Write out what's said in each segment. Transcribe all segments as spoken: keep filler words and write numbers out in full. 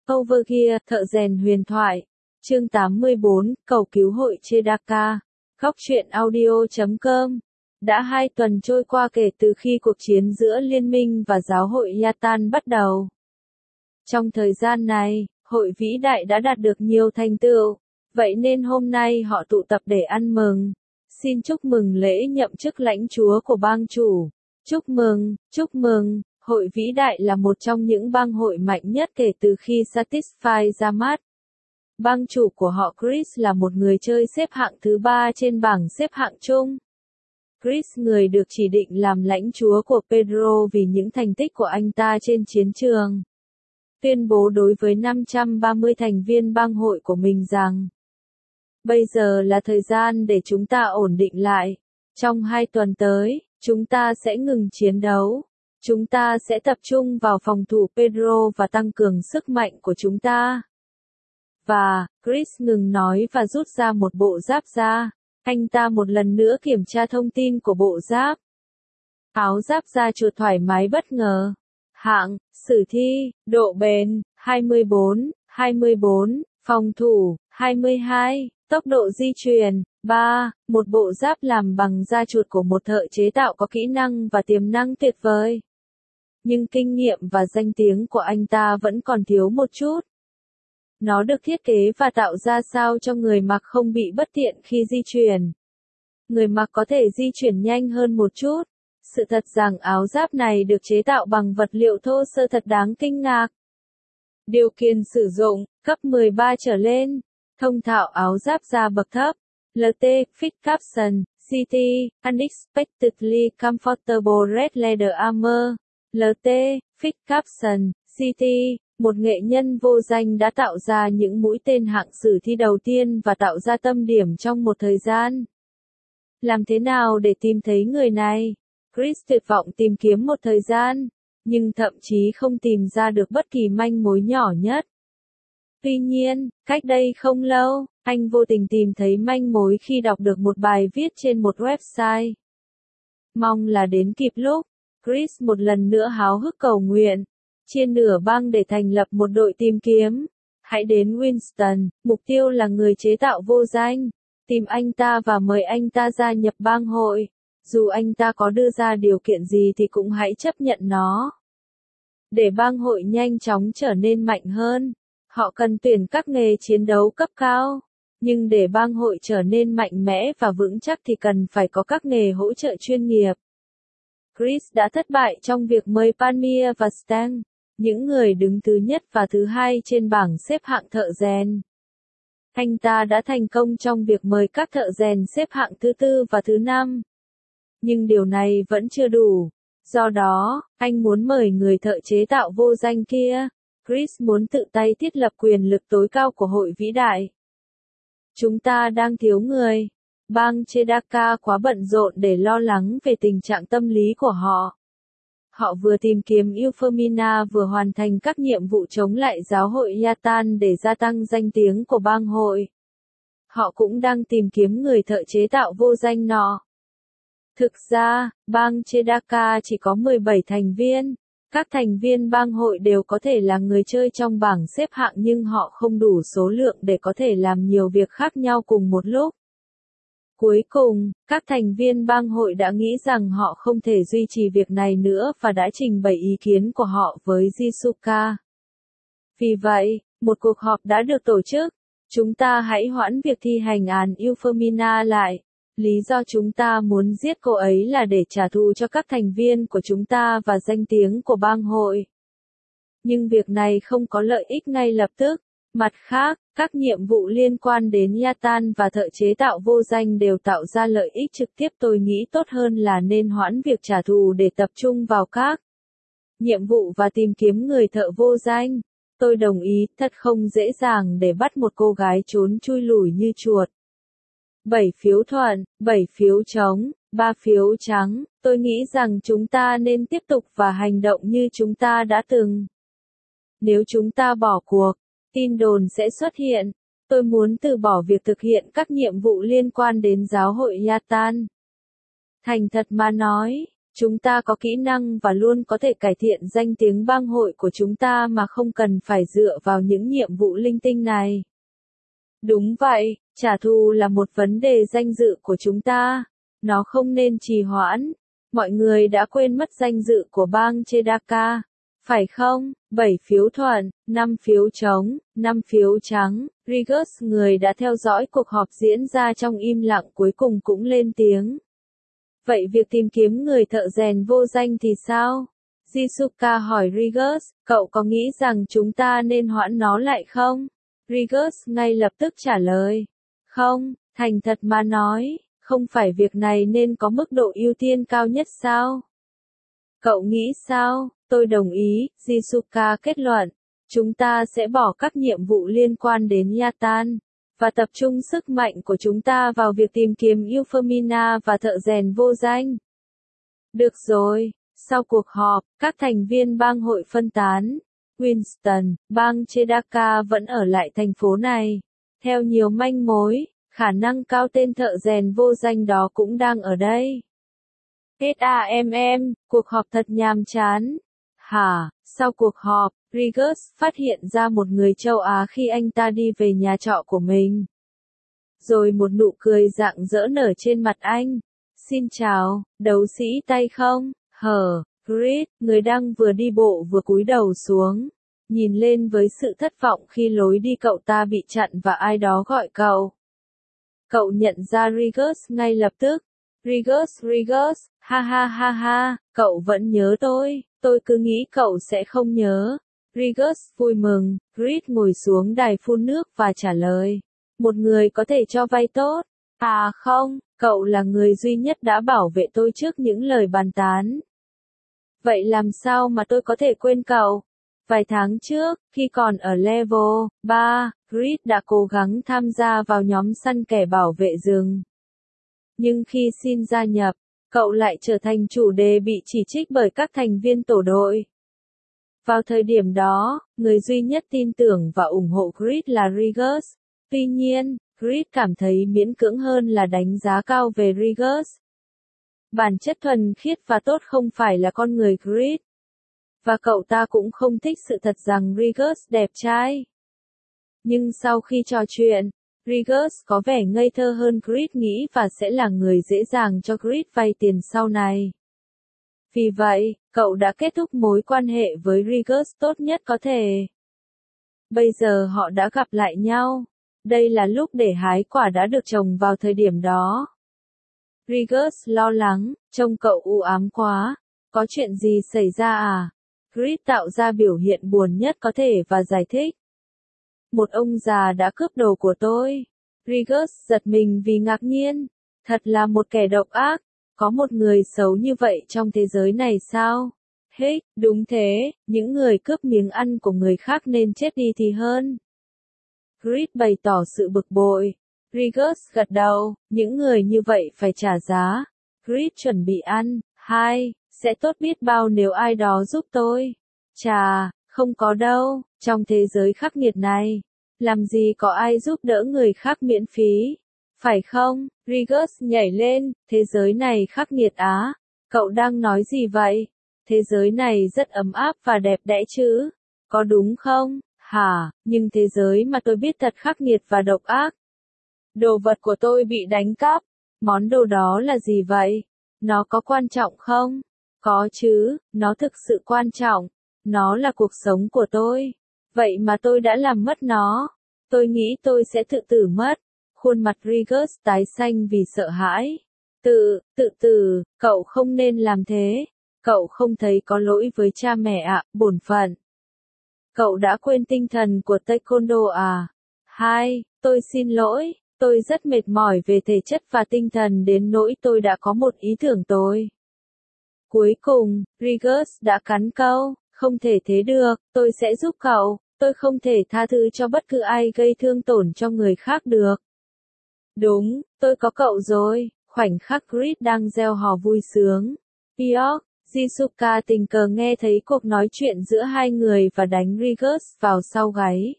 Overgear, thợ rèn huyền thoại. Chương tám mươi bốn, cầu cứu hội Chedaka. Góc truyện audio chấm com. Đã hai tuần trôi qua kể từ khi cuộc chiến giữa Liên minh và giáo hội Yatan bắt đầu. Trong thời gian này, hội vĩ đại đã đạt được nhiều thành tựu, vậy nên hôm nay họ tụ tập để ăn mừng. Xin chúc mừng lễ nhậm chức lãnh chúa của bang chủ. Chúc mừng, chúc mừng, hội vĩ đại là một trong những bang hội mạnh nhất kể từ khi Satisfy ra mắt. Bang chủ của họ Chris là một người chơi xếp hạng thứ ba trên bảng xếp hạng chung. Chris, người được chỉ định làm lãnh chúa của Pedro vì những thành tích của anh ta trên chiến trường, tuyên bố đối với năm trăm ba mươi thành viên bang hội của mình rằng: bây giờ là thời gian để chúng ta ổn định lại. Trong hai tuần tới, chúng ta sẽ ngừng chiến đấu. Chúng ta sẽ tập trung vào phòng thủ Pedro và tăng cường sức mạnh của chúng ta. Và, Chris ngừng nói và rút ra một bộ giáp da. Anh ta một lần nữa kiểm tra thông tin của bộ giáp. Áo giáp da chuột thoải mái bất ngờ. Hạng, sử thi, độ bền, hai mươi bốn, hai mươi bốn, phòng thủ, hai mươi hai, tốc độ di chuyển, ba, một bộ giáp làm bằng da chuột của một thợ chế tạo có kỹ năng và tiềm năng tuyệt vời. Nhưng kinh nghiệm và danh tiếng của anh ta vẫn còn thiếu một chút. Nó được thiết kế và tạo ra sao cho người mặc không bị bất tiện khi di chuyển. Người mặc có thể di chuyển nhanh hơn một chút. Sự thật rằng áo giáp này được chế tạo bằng vật liệu thô sơ thật đáng kinh ngạc. Điều kiện sử dụng, cấp mười ba trở lên. Thông thạo áo giáp da bậc thấp. lờ tê, Fit Caption, xê tê, Unexpectedly Comfortable Red Leather Armor. lờ tê, Fit Caption, xê tê, một nghệ nhân vô danh đã tạo ra những mũi tên hạng sử thi đầu tiên và tạo ra tâm điểm trong một thời gian. Làm thế nào để tìm thấy người này? Chris tuyệt vọng tìm kiếm một thời gian, nhưng thậm chí không tìm ra được bất kỳ manh mối nhỏ nhất. Tuy nhiên, cách đây không lâu, anh vô tình tìm thấy manh mối khi đọc được một bài viết trên một website. Mong là đến kịp lúc, Chris một lần nữa háo hức cầu nguyện, chia nửa bang để thành lập một đội tìm kiếm. Hãy đến Winston, mục tiêu là người chế tạo vô danh. Tìm anh ta và mời anh ta gia nhập bang hội. Dù anh ta có đưa ra điều kiện gì thì cũng hãy chấp nhận nó. Để bang hội nhanh chóng trở nên mạnh hơn, họ cần tuyển các nghề chiến đấu cấp cao. Nhưng để bang hội trở nên mạnh mẽ và vững chắc thì cần phải có các nghề hỗ trợ chuyên nghiệp. Chris đã thất bại trong việc mời Palmier và Stang, những người đứng thứ nhất và thứ hai trên bảng xếp hạng thợ rèn. Anh ta đã thành công trong việc mời các thợ rèn xếp hạng thứ tư và thứ năm. Nhưng điều này vẫn chưa đủ. Do đó, anh muốn mời người thợ chế tạo vô danh kia. Chris muốn tự tay thiết lập quyền lực tối cao của hội vĩ đại. Chúng ta đang thiếu người. Bang Chedaka quá bận rộn để lo lắng về tình trạng tâm lý của họ. Họ vừa tìm kiếm Euphemina vừa hoàn thành các nhiệm vụ chống lại giáo hội Yatan để gia tăng danh tiếng của bang hội. Họ cũng đang tìm kiếm người thợ chế tạo vô danh nọ. Thực ra, bang Chedaka chỉ có mười bảy thành viên. Các thành viên bang hội đều có thể là người chơi trong bảng xếp hạng nhưng họ không đủ số lượng để có thể làm nhiều việc khác nhau cùng một lúc. Cuối cùng, các thành viên bang hội đã nghĩ rằng họ không thể duy trì việc này nữa và đã trình bày ý kiến của họ với Jisuka. Vì vậy, một cuộc họp đã được tổ chức. Chúng ta hãy hoãn việc thi hành án Euphemina lại. Lý do chúng ta muốn giết cô ấy là để trả thù cho các thành viên của chúng ta và danh tiếng của bang hội. Nhưng việc này không có lợi ích ngay lập tức. Mặt khác, các nhiệm vụ liên quan đến Yatan và thợ chế tạo vô danh đều tạo ra lợi ích trực tiếp. Tôi nghĩ tốt hơn là nên hoãn việc trả thù để tập trung vào các nhiệm vụ và tìm kiếm người thợ vô danh. Tôi đồng ý, thật không dễ dàng để bắt một cô gái trốn chui lủi như chuột. bảy phiếu thuận, bảy phiếu trống, ba phiếu trắng. Tôi nghĩ rằng chúng ta nên tiếp tục và hành động như chúng ta đã từng. Nếu chúng ta bỏ cuộc, tin đồn sẽ xuất hiện. Tôi muốn từ bỏ việc thực hiện các nhiệm vụ liên quan đến giáo hội Yatan. Thành thật mà nói, Chúng ta có kỹ năng và luôn có thể cải thiện danh tiếng bang hội của chúng ta mà không cần phải dựa vào những nhiệm vụ linh tinh này. Đúng vậy, trả thù là một vấn đề danh dự của chúng ta. Nó không nên trì hoãn. Mọi người đã quên mất danh dự của bang Chedaka, phải không? bảy phiếu thuận, năm phiếu trống, năm phiếu trắng. Rigus, người đã theo dõi cuộc họp diễn ra trong im lặng cuối cùng cũng lên tiếng. Vậy việc tìm kiếm người thợ rèn vô danh thì sao? Jisuka hỏi Rigus, cậu có nghĩ rằng chúng ta nên hoãn nó lại không? Rigus ngay lập tức trả lời. Không, thành thật mà nói, không phải việc này nên có mức độ ưu tiên cao nhất sao? Cậu nghĩ sao? Tôi đồng ý, Jisuka kết luận. Chúng ta sẽ bỏ các nhiệm vụ liên quan đến Yatan, và tập trung sức mạnh của chúng ta vào việc tìm kiếm Euphemina và thợ rèn vô danh. Được rồi, sau cuộc họp, các thành viên bang hội phân tán. Winston, bang Chedaka vẫn ở lại thành phố này. Theo nhiều manh mối, khả năng cao tên thợ rèn vô danh đó cũng đang ở đây. SAMM, cuộc họp thật nhàm chán. Hả, sau cuộc họp, Rigus phát hiện ra một người châu Á khi anh ta đi về nhà trọ của mình. Rồi một nụ cười rạng rỡ nở trên mặt anh. Xin chào, đấu sĩ tay không? Hờ, Grit, người đang vừa đi bộ vừa cúi đầu xuống. Nhìn lên với sự thất vọng khi lối đi cậu ta bị chặn và ai đó gọi cậu. Cậu nhận ra Rigus ngay lập tức. Rigus, Rigus, ha ha ha ha, cậu vẫn nhớ tôi, tôi cứ nghĩ cậu sẽ không nhớ. Rigus vui mừng, Grit ngồi xuống đài phun nước và trả lời. Một người có thể cho vay tốt. À không, cậu là người duy nhất đã bảo vệ tôi trước những lời bàn tán. Vậy làm sao mà tôi có thể quên cậu? Vài tháng trước, khi còn ở level ba, Grit đã cố gắng tham gia vào nhóm săn kẻ bảo vệ rừng. Nhưng khi xin gia nhập, cậu lại trở thành chủ đề bị chỉ trích bởi các thành viên tổ đội. Vào thời điểm đó, người duy nhất tin tưởng và ủng hộ Grit là Rigus. Tuy nhiên, Grit cảm thấy miễn cưỡng hơn là đánh giá cao về Rigus. Bản chất thuần khiết và tốt không phải là con người Grit. Và cậu ta cũng không thích sự thật rằng Rigus đẹp trai. Nhưng sau khi trò chuyện, Rigus có vẻ ngây thơ hơn Grit nghĩ và sẽ là người dễ dàng cho Grit vay tiền sau này. Vì vậy, cậu đã kết thúc mối quan hệ với Rigus tốt nhất có thể. Bây giờ họ đã gặp lại nhau. Đây là lúc để hái quả đã được trồng vào thời điểm đó. Rigus lo lắng, trông cậu u ám quá. Có chuyện gì xảy ra à? Grit tạo ra biểu hiện buồn nhất có thể và giải thích. Một ông già đã cướp đồ của tôi. Rigus giật mình vì ngạc nhiên. Thật là một kẻ độc ác. Có một người xấu như vậy trong thế giới này sao? Hey, đúng thế, những người cướp miếng ăn của người khác nên chết đi thì hơn. Grit bày tỏ sự bực bội. Rigus gật đầu, những người như vậy phải trả giá. Grit chuẩn bị ăn. Hai, sẽ tốt biết bao nếu ai đó giúp tôi. Chà, không có đâu, trong thế giới khắc nghiệt này. Làm gì có ai giúp đỡ người khác miễn phí? Phải không? Rigus nhảy lên, thế giới này khắc nghiệt á. Cậu đang nói gì vậy? Thế giới này rất ấm áp và đẹp đẽ chứ? Có đúng không? Hả, nhưng thế giới mà tôi biết thật khắc nghiệt và độc ác. Đồ vật của tôi bị đánh cắp. Món đồ đó là gì vậy? Nó có quan trọng không? Có chứ, nó thực sự quan trọng. Nó là cuộc sống của tôi. Vậy mà tôi đã làm mất nó. Tôi nghĩ tôi sẽ tự tử mất. Khuôn mặt Rigus tái xanh vì sợ hãi. Tự, tự tử, cậu không nên làm thế. Cậu không thấy có lỗi với cha mẹ ạ, à, bổn phận. Cậu đã quên tinh thần của Taekwondo à? Hai, tôi xin lỗi, tôi rất mệt mỏi về thể chất và tinh thần đến nỗi tôi đã có một ý tưởng tồi. Cuối cùng, Rigus đã cắn câu, không thể thế được, tôi sẽ giúp cậu, tôi không thể tha thứ cho bất cứ ai gây thương tổn cho người khác được. Đúng, tôi có cậu rồi, khoảnh khắc Grit đang reo hò vui sướng. Piok, Jisuka tình cờ nghe thấy cuộc nói chuyện giữa hai người và đánh Rigus vào sau gáy.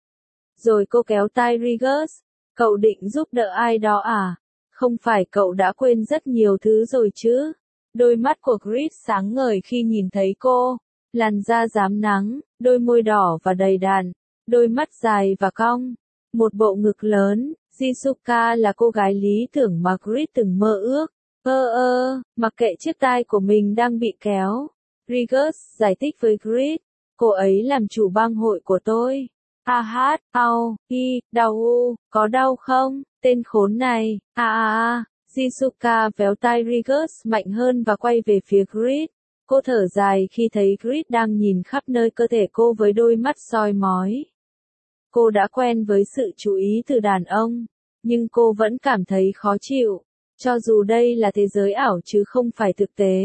Rồi cô kéo tai Rigus, cậu định giúp đỡ ai đó à? Không phải cậu đã quên rất nhiều thứ rồi chứ? Đôi mắt của Grit sáng ngời khi nhìn thấy cô. Làn da rám nắng, đôi môi đỏ và đầy đặn, đôi mắt dài và cong, một bộ ngực lớn. Jisuka là cô gái lý tưởng mà Grit từng mơ ước. Ơ ơ, mặc kệ chiếc tai của mình đang bị kéo. Regis giải thích với Grit, cô ấy làm chủ bang hội của tôi. A hát, au, i, đau u, có đau không, tên khốn này, a a a. Jisuka véo tai Regis mạnh hơn và quay về phía Grit. Cô thở dài khi thấy Grit đang nhìn khắp nơi cơ thể cô với đôi mắt soi mói. Cô đã quen với sự chú ý từ đàn ông, nhưng cô vẫn cảm thấy khó chịu, cho dù đây là thế giới ảo chứ không phải thực tế.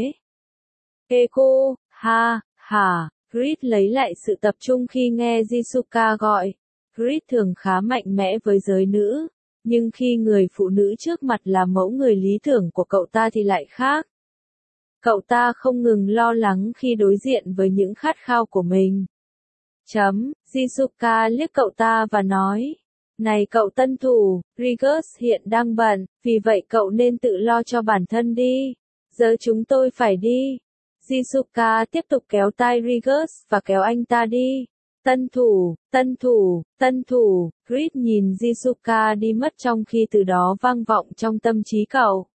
Ê cô, ha, hả, Grit lấy lại sự tập trung khi nghe Jisuka gọi. Grit thường khá mạnh mẽ với giới nữ, nhưng khi người phụ nữ trước mặt là mẫu người lý tưởng của cậu ta thì lại khác. Cậu ta không ngừng lo lắng khi đối diện với những khát khao của mình. Chấm, Jisuka liếc cậu ta và nói, này cậu tân thủ, Regis hiện đang bận, vì vậy cậu nên tự lo cho bản thân đi. Giờ chúng tôi phải đi. Jisuka tiếp tục kéo tai Regis và kéo anh ta đi. Tân thủ, tân thủ, tân thủ, Grit nhìn Jisuka đi mất trong khi từ đó vang vọng trong tâm trí cậu.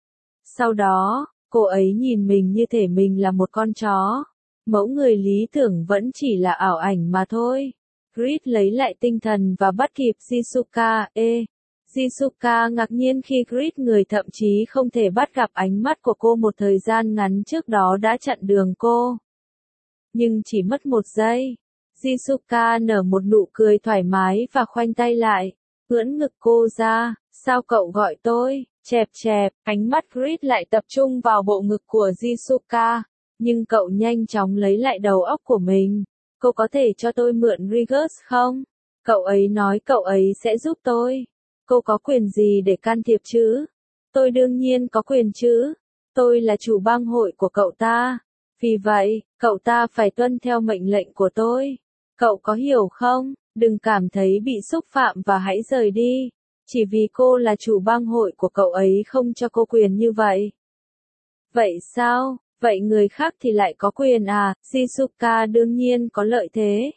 Sau đó, cô ấy nhìn mình như thể mình là một con chó. Mẫu người lý tưởng vẫn chỉ là ảo ảnh mà thôi. Grit lấy lại tinh thần và bắt kịp Jisuka. Ê! Jisuka ngạc nhiên khi Grit, người thậm chí không thể bắt gặp ánh mắt của cô một thời gian ngắn trước đó, đã chặn đường cô. Nhưng chỉ mất một giây. Jisuka nở một nụ cười thoải mái và khoanh tay lại, ưỡn ngực cô ra. Sao cậu gọi tôi? Chẹp chẹp, ánh mắt Grit lại tập trung vào bộ ngực của Jisuka. Nhưng cậu nhanh chóng lấy lại đầu óc của mình. Cô có thể cho tôi mượn Regis không? Cậu ấy nói cậu ấy sẽ giúp tôi. Cô có quyền gì để can thiệp chứ? Tôi đương nhiên có quyền chứ. Tôi là chủ bang hội của cậu ta. Vì vậy, cậu ta phải tuân theo mệnh lệnh của tôi. Cậu có hiểu không? Đừng cảm thấy bị xúc phạm và hãy rời đi. Chỉ vì cô là chủ bang hội của cậu ấy không cho cô quyền như vậy. Vậy sao? Vậy người khác thì lại có quyền à? Jisuka đương nhiên có lợi thế.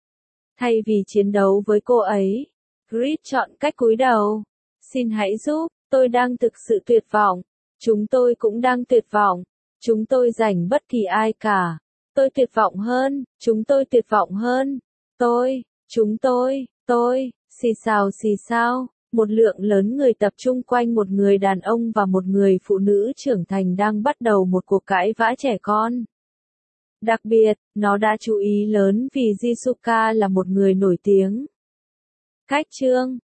Thay vì chiến đấu với cô ấy, Grit chọn cách cúi đầu. Xin hãy giúp, tôi đang thực sự tuyệt vọng. Chúng tôi cũng đang tuyệt vọng. Chúng tôi giành bất kỳ ai cả. Tôi tuyệt vọng hơn, chúng tôi tuyệt vọng hơn. Tôi, chúng tôi, tôi, xì xào xì xào. Một lượng lớn người tập trung quanh một người đàn ông và một người phụ nữ trưởng thành đang bắt đầu một cuộc cãi vã trẻ con. Đặc biệt, nó đã chú ý lớn vì Jisuka là một người nổi tiếng. Cách chương